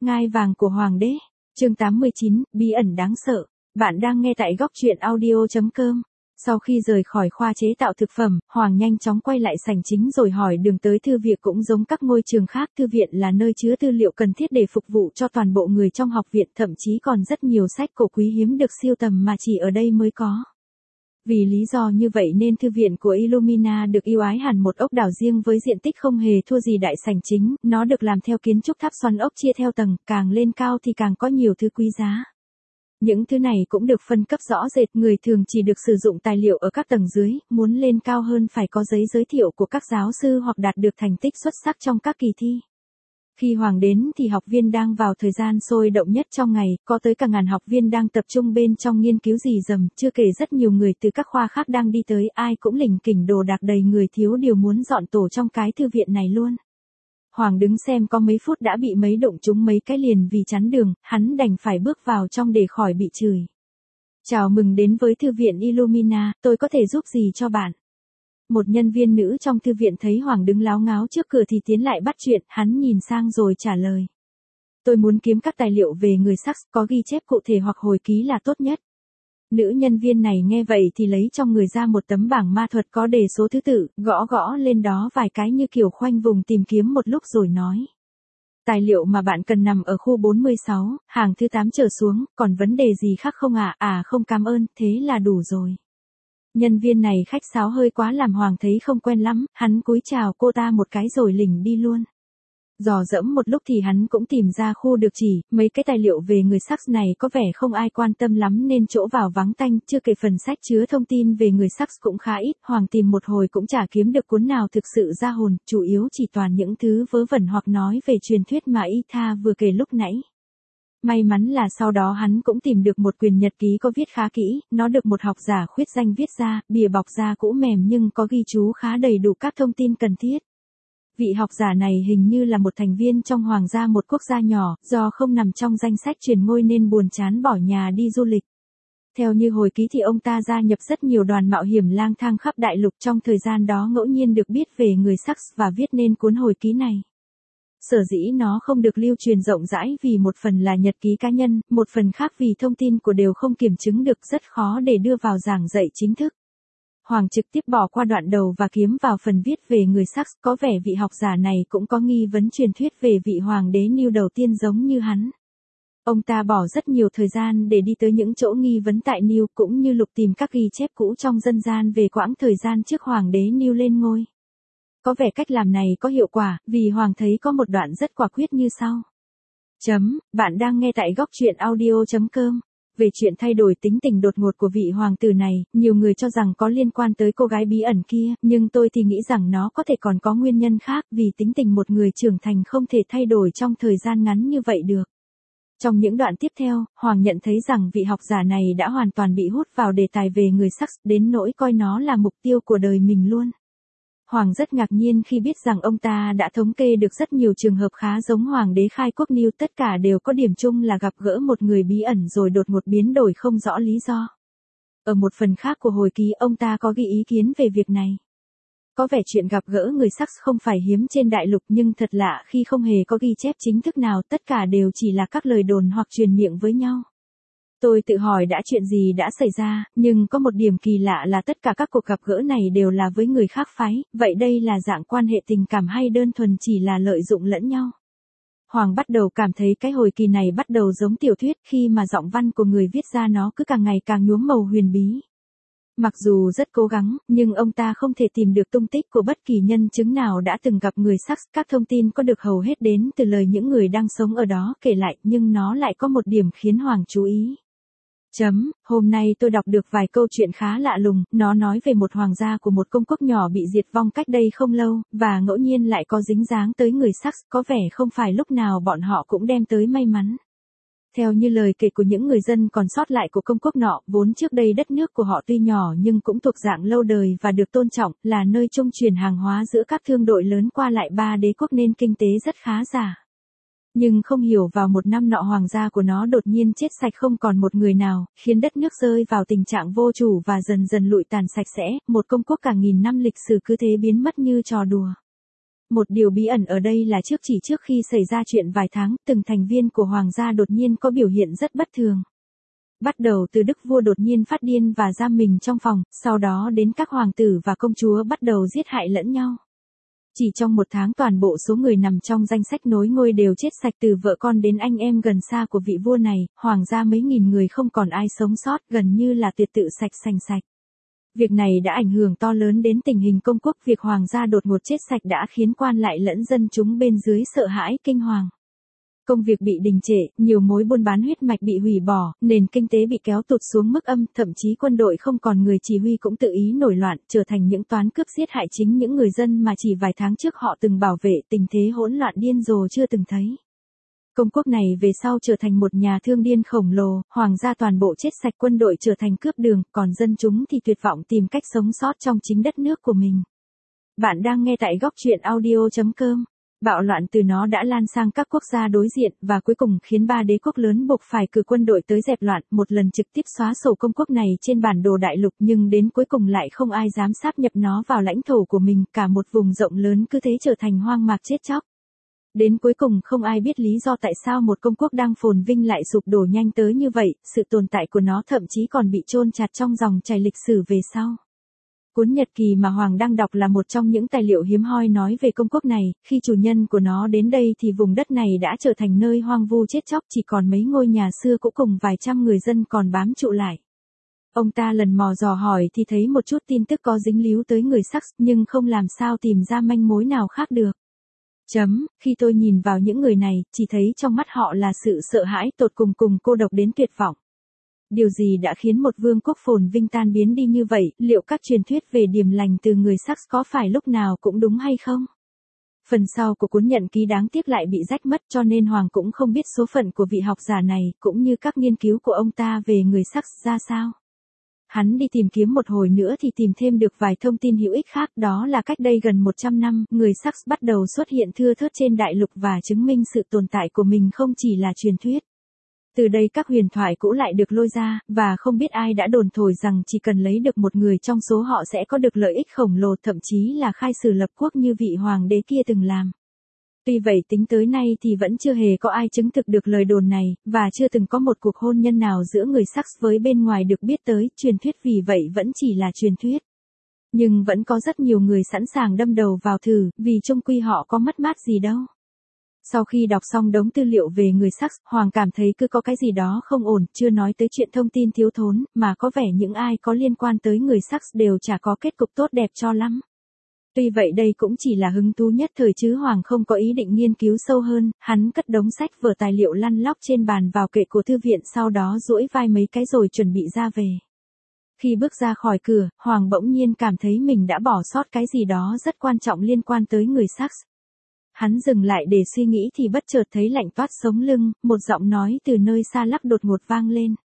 Ngai vàng của Hoàng đế. Chương 89, bí ẩn đáng sợ. Bạn đang nghe tại góc truyện audio.com. Sau khi rời khỏi khoa chế tạo thực phẩm, Hoàng nhanh chóng quay lại sảnh chính rồi hỏi đường tới thư viện. Cũng giống các ngôi trường khác, thư viện là nơi chứa tư liệu cần thiết để phục vụ cho toàn bộ người trong học viện, thậm chí còn rất nhiều sách cổ quý hiếm được sưu tầm mà chỉ ở đây mới có. Vì lý do như vậy nên thư viện của Illumina được ưu ái hẳn một ốc đảo riêng với diện tích không hề thua gì đại sảnh chính, nó được làm theo kiến trúc tháp xoắn ốc chia theo tầng, càng lên cao thì càng có nhiều thứ quý giá. Những thứ này cũng được phân cấp rõ rệt, người thường chỉ được sử dụng tài liệu ở các tầng dưới, muốn lên cao hơn phải có giấy giới thiệu của các giáo sư hoặc đạt được thành tích xuất sắc trong các kỳ thi. Khi Hoàng đến thì học viên đang vào thời gian sôi động nhất trong ngày, có tới cả ngàn học viên đang tập trung bên trong nghiên cứu rì rầm, chưa kể rất nhiều người từ các khoa khác đang đi tới, ai cũng lỉnh kỉnh đồ đạc đầy người, thiếu điều muốn dọn tổ trong cái thư viện này luôn. Hoàng đứng xem có mấy phút đã bị mấy đụng trúng mấy cái liền vì chắn đường, hắn đành phải bước vào trong để khỏi bị chửi. Chào mừng đến với thư viện Illumina, tôi có thể giúp gì cho bạn? Một nhân viên nữ trong thư viện thấy Hoàng đứng láo ngáo trước cửa thì tiến lại bắt chuyện, hắn nhìn sang rồi trả lời. Tôi muốn kiếm các tài liệu về người Sax, có ghi chép cụ thể hoặc hồi ký là tốt nhất. Nữ nhân viên này nghe vậy thì lấy trong người ra một tấm bảng ma thuật có đề số thứ tự, gõ gõ lên đó vài cái như kiểu khoanh vùng tìm kiếm một lúc rồi nói. Tài liệu mà bạn cần nằm ở khu 46, hàng thứ 8 trở xuống, còn vấn đề gì khác không ạ? À không, cảm ơn, thế là đủ rồi. Nhân viên này khách sáo hơi quá làm Hoàng thấy không quen lắm, hắn cúi chào cô ta một cái rồi lỉnh đi luôn. Dò dẫm một lúc thì hắn cũng tìm ra khu được chỉ, mấy cái tài liệu về người Sax này có vẻ không ai quan tâm lắm nên chỗ vào vắng tanh, chưa kể phần sách chứa thông tin về người Sax cũng khá ít, Hoàng tìm một hồi cũng chả kiếm được cuốn nào thực sự ra hồn, chủ yếu chỉ toàn những thứ vớ vẩn hoặc nói về truyền thuyết mà Itha vừa kể lúc nãy. May mắn là sau đó hắn cũng tìm được một quyển nhật ký có viết khá kỹ, nó được một học giả khuyết danh viết ra, bìa bọc da cũ mềm nhưng có ghi chú khá đầy đủ các thông tin cần thiết. Vị học giả này hình như là một thành viên trong hoàng gia một quốc gia nhỏ, do không nằm trong danh sách truyền ngôi nên buồn chán bỏ nhà đi du lịch. Theo như hồi ký thì ông ta gia nhập rất nhiều đoàn mạo hiểm lang thang khắp đại lục, trong thời gian đó ngẫu nhiên được biết về người Sax và viết nên cuốn hồi ký này. Sở dĩ nó không được lưu truyền rộng rãi vì một phần là nhật ký cá nhân, một phần khác vì thông tin của đều không kiểm chứng được, rất khó để đưa vào giảng dạy chính thức. Hoàng trực tiếp bỏ qua đoạn đầu và kiếm vào phần viết về người Sax, có vẻ vị học giả này cũng có nghi vấn truyền thuyết về vị hoàng đế New đầu tiên giống như hắn. Ông ta bỏ rất nhiều thời gian để đi tới những chỗ nghi vấn tại New cũng như lục tìm các ghi chép cũ trong dân gian về quãng thời gian trước hoàng đế New lên ngôi. Có vẻ cách làm này có hiệu quả, vì Hoàng thấy có một đoạn rất quả quyết như sau. Bạn đang nghe tại góc truyện audio.com. Về chuyện thay đổi tính tình đột ngột của vị hoàng tử này, nhiều người cho rằng có liên quan tới cô gái bí ẩn kia, nhưng tôi thì nghĩ rằng nó có thể còn có nguyên nhân khác, vì tính tình một người trưởng thành không thể thay đổi trong thời gian ngắn như vậy được. Trong những đoạn tiếp theo, Hoàng nhận thấy rằng vị học giả này đã hoàn toàn bị hút vào đề tài về người Sax, đến nỗi coi nó là mục tiêu của đời mình luôn. Hoàng rất ngạc nhiên khi biết rằng ông ta đã thống kê được rất nhiều trường hợp khá giống hoàng đế khai quốc New, tất cả đều có điểm chung là gặp gỡ một người bí ẩn rồi đột ngột biến đổi không rõ lý do. Ở một phần khác của hồi ký ông ta có ghi ý kiến về việc này. Có vẻ chuyện gặp gỡ người Sax không phải hiếm trên đại lục, nhưng thật lạ khi không hề có ghi chép chính thức nào, tất cả đều chỉ là các lời đồn hoặc truyền miệng với nhau. Tôi tự hỏi đã chuyện gì đã xảy ra, nhưng có một điểm kỳ lạ là tất cả các cuộc gặp gỡ này đều là với người khác phái, vậy đây là dạng quan hệ tình cảm hay đơn thuần chỉ là lợi dụng lẫn nhau? Hoàng bắt đầu cảm thấy cái hồi kỳ này bắt đầu giống tiểu thuyết khi mà giọng văn của người viết ra nó cứ càng ngày càng nhuốm màu huyền bí. Mặc dù rất cố gắng, nhưng ông ta không thể tìm được tung tích của bất kỳ nhân chứng nào đã từng gặp người Sax, các thông tin có được hầu hết đến từ lời những người đang sống ở đó kể lại, nhưng nó lại có một điểm khiến Hoàng chú ý. Hôm nay tôi đọc được vài câu chuyện khá lạ lùng, nó nói về một hoàng gia của một công quốc nhỏ bị diệt vong cách đây không lâu, và ngẫu nhiên lại có dính dáng tới người Sax, có vẻ không phải lúc nào bọn họ cũng đem tới may mắn. Theo như lời kể của những người dân còn sót lại của công quốc nọ, vốn trước đây đất nước của họ tuy nhỏ nhưng cũng thuộc dạng lâu đời và được tôn trọng, là nơi trung chuyển hàng hóa giữa các thương đội lớn qua lại ba đế quốc nên kinh tế rất khá giả. Nhưng không hiểu vào một năm nọ hoàng gia của nó đột nhiên chết sạch không còn một người nào, khiến đất nước rơi vào tình trạng vô chủ và dần dần lụi tàn sạch sẽ, một công quốc cả nghìn năm lịch sử cứ thế biến mất như trò đùa. Một điều bí ẩn ở đây là trước khi xảy ra chuyện vài tháng, từng thành viên của hoàng gia đột nhiên có biểu hiện rất bất thường. Bắt đầu từ đức vua đột nhiên phát điên và giam mình trong phòng, sau đó đến các hoàng tử và công chúa bắt đầu giết hại lẫn nhau. Chỉ trong một tháng toàn bộ số người nằm trong danh sách nối ngôi đều chết sạch, từ vợ con đến anh em gần xa của vị vua này, hoàng gia mấy nghìn người không còn ai sống sót, gần như là tuyệt tự sạch sành sạch. Việc này đã ảnh hưởng to lớn đến tình hình công quốc, việc hoàng gia đột ngột chết sạch đã khiến quan lại lẫn dân chúng bên dưới sợ hãi kinh hoàng. Công việc bị đình trệ, nhiều mối buôn bán huyết mạch bị hủy bỏ, nền kinh tế bị kéo tụt xuống mức âm, thậm chí quân đội không còn người chỉ huy cũng tự ý nổi loạn, trở thành những toán cướp giết hại chính những người dân mà chỉ vài tháng trước họ từng bảo vệ, tình thế hỗn loạn điên rồ chưa từng thấy. Công quốc này về sau trở thành một nhà thương điên khổng lồ, hoàng gia toàn bộ chết sạch, quân đội trở thành cướp đường, còn dân chúng thì tuyệt vọng tìm cách sống sót trong chính đất nước của mình. Bạn đang nghe tại góc truyện audio.com. Bạo loạn từ nó đã lan sang các quốc gia đối diện và cuối cùng khiến 3 đế quốc lớn buộc phải cử quân đội tới dẹp loạn, một lần trực tiếp xóa sổ công quốc này trên bản đồ đại lục, nhưng đến cuối cùng lại không ai dám sáp nhập nó vào lãnh thổ của mình, cả một vùng rộng lớn cứ thế trở thành hoang mạc chết chóc. Đến cuối cùng không ai biết lý do tại sao một công quốc đang phồn vinh lại sụp đổ nhanh tới như vậy, sự tồn tại của nó thậm chí còn bị chôn chặt trong dòng chảy lịch sử về sau. Cuốn nhật ký mà Hoàng đang đọc là một trong những tài liệu hiếm hoi nói về công quốc này, khi chủ nhân của nó đến đây thì vùng đất này đã trở thành nơi hoang vu chết chóc, chỉ còn mấy ngôi nhà xưa cũ cùng vài trăm người dân còn bám trụ lại. Ông ta lần mò dò hỏi thì thấy một chút tin tức có dính líu tới người Sax, nhưng không làm sao tìm ra manh mối nào khác được. Khi tôi nhìn vào những người này, chỉ thấy trong mắt họ là sự sợ hãi tột cùng cô độc đến tuyệt vọng. Điều gì đã khiến một vương quốc phồn vinh tan biến đi như vậy, liệu các truyền thuyết về điềm lành từ người Sax có phải lúc nào cũng đúng hay không? Phần sau của cuốn nhật ký đáng tiếc lại bị rách mất, cho nên Hoàng cũng không biết số phận của vị học giả này, cũng như các nghiên cứu của ông ta về người Sax ra sao. Hắn đi tìm kiếm một hồi nữa thì tìm thêm được vài thông tin hữu ích khác, đó là cách đây gần 100 năm, người Sax bắt đầu xuất hiện thưa thớt trên đại lục và chứng minh sự tồn tại của mình không chỉ là truyền thuyết. Từ đây các huyền thoại cũ lại được lôi ra, và không biết ai đã đồn thổi rằng chỉ cần lấy được một người trong số họ sẽ có được lợi ích khổng lồ, thậm chí là khai sử lập quốc như vị hoàng đế kia từng làm. Tuy vậy tính tới nay thì vẫn chưa hề có ai chứng thực được lời đồn này, và chưa từng có một cuộc hôn nhân nào giữa người Sax với bên ngoài được biết tới, truyền thuyết vì vậy vẫn chỉ là truyền thuyết. Nhưng vẫn có rất nhiều người sẵn sàng đâm đầu vào thử, vì chung quy họ có mất mát gì đâu. Sau khi đọc xong đống tư liệu về người Sax, Hoàng cảm thấy cứ có cái gì đó không ổn, chưa nói tới chuyện thông tin thiếu thốn, mà có vẻ những ai có liên quan tới người Sax đều chả có kết cục tốt đẹp cho lắm. Tuy vậy đây cũng chỉ là hứng thú nhất thời chứ Hoàng không có ý định nghiên cứu sâu hơn, hắn cất đống sách vở tài liệu lăn lóc trên bàn vào kệ của thư viện, sau đó duỗi vai mấy cái rồi chuẩn bị ra về. Khi bước ra khỏi cửa, Hoàng bỗng nhiên cảm thấy mình đã bỏ sót cái gì đó rất quan trọng liên quan tới người Sax. Hắn dừng lại để suy nghĩ thì bất chợt thấy lạnh toát sống lưng, một giọng nói từ nơi xa lắc đột ngột vang lên.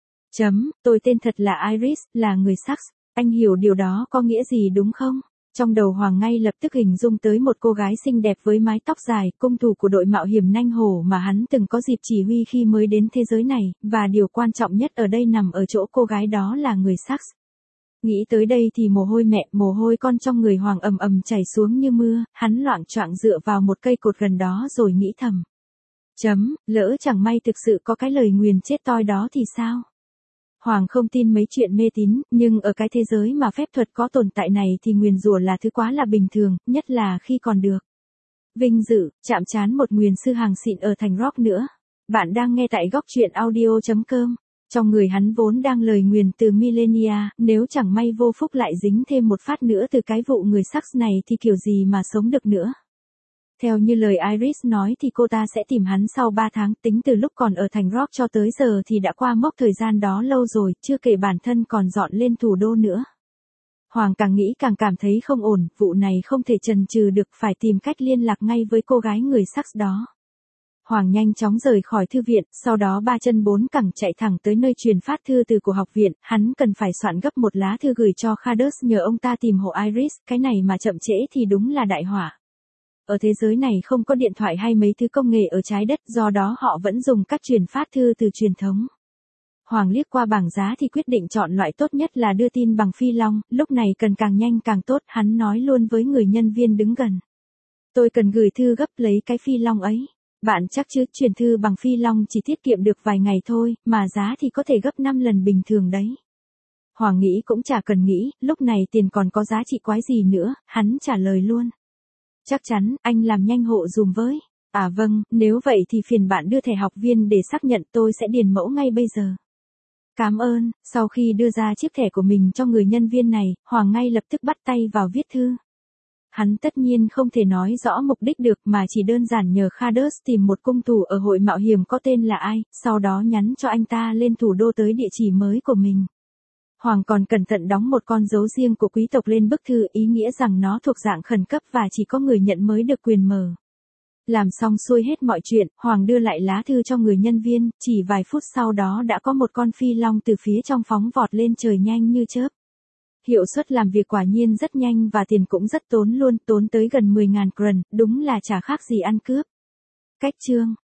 Tôi tên thật là Iris, là người Sax, anh hiểu điều đó có nghĩa gì đúng không? Trong đầu Hoàng ngay lập tức hình dung tới một cô gái xinh đẹp với mái tóc dài, cung thủ của đội mạo hiểm nanh hổ mà hắn từng có dịp chỉ huy khi mới đến thế giới này, và điều quan trọng nhất ở đây nằm ở chỗ cô gái đó là người Sax. Nghĩ tới đây thì mồ hôi mẹ, mồ hôi con trong người Hoàng ầm ầm chảy xuống như mưa, hắn loạng choạng dựa vào một cây cột gần đó rồi nghĩ thầm. Lỡ chẳng may thực sự có cái lời nguyền chết toi đó thì sao? Hoàng không tin mấy chuyện mê tín, nhưng ở cái thế giới mà phép thuật có tồn tại này thì nguyền rủa là thứ quá là bình thường, nhất là khi còn được vinh dự, chạm trán một nguyền sư hàng xịn ở thành Rock nữa. Bạn đang nghe tại góc truyện audio.com. Trong người hắn vốn đang lời nguyền từ millennia, nếu chẳng may vô phúc lại dính thêm một phát nữa từ cái vụ người Sax này thì kiểu gì mà sống được nữa. Theo như lời Iris nói thì cô ta sẽ tìm hắn sau 3 tháng, tính từ lúc còn ở thành Rock cho tới giờ thì đã qua mốc thời gian đó lâu rồi, chưa kể bản thân còn dọn lên thủ đô nữa. Hoàng càng nghĩ càng cảm thấy không ổn, vụ này không thể chần chừ được, phải tìm cách liên lạc ngay với cô gái người Sax đó. Hoàng nhanh chóng rời khỏi thư viện, sau đó 3 chân 4 cẳng chạy thẳng tới nơi truyền phát thư từ của học viện, hắn cần phải soạn gấp một lá thư gửi cho Khadus nhờ ông ta tìm hộ Iris, cái này mà chậm trễ thì đúng là đại họa. Ở thế giới này không có điện thoại hay mấy thứ công nghệ ở trái đất, do đó họ vẫn dùng các truyền phát thư từ truyền thống. Hoàng liếc qua bảng giá thì quyết định chọn loại tốt nhất là đưa tin bằng phi long, lúc này cần càng nhanh càng tốt, hắn nói luôn với người nhân viên đứng gần. Tôi cần gửi thư gấp lấy cái phi long ấy. Bạn chắc chứ, chuyển thư bằng phi long chỉ tiết kiệm được vài ngày thôi, mà giá thì có thể gấp 5 lần bình thường đấy. Hoàng nghĩ cũng chả cần nghĩ, lúc này tiền còn có giá trị quái gì nữa, hắn trả lời luôn. Chắc chắn, anh làm nhanh hộ dùm với. À vâng, nếu vậy thì phiền bạn đưa thẻ học viên để xác nhận, tôi sẽ điền mẫu ngay bây giờ. Cảm ơn. Sau khi đưa ra chiếc thẻ của mình cho người nhân viên này, Hoàng ngay lập tức bắt tay vào viết thư. Hắn tất nhiên không thể nói rõ mục đích được mà chỉ đơn giản nhờ Khadus tìm một cung thủ ở hội mạo hiểm có tên là ai, sau đó nhắn cho anh ta lên thủ đô tới địa chỉ mới của mình. Hoàng còn cẩn thận đóng một con dấu riêng của quý tộc lên bức thư, ý nghĩa rằng nó thuộc dạng khẩn cấp và chỉ có người nhận mới được quyền mở. Làm xong xuôi hết mọi chuyện, Hoàng đưa lại lá thư cho người nhân viên, chỉ vài phút sau đó đã có một con phi long từ phía trong phóng vọt lên trời nhanh như chớp. Hiệu suất làm việc quả nhiên rất nhanh và tiền cũng rất tốn luôn, tốn tới gần 10.000 kron, đúng là chả khác gì ăn cướp. Cách chương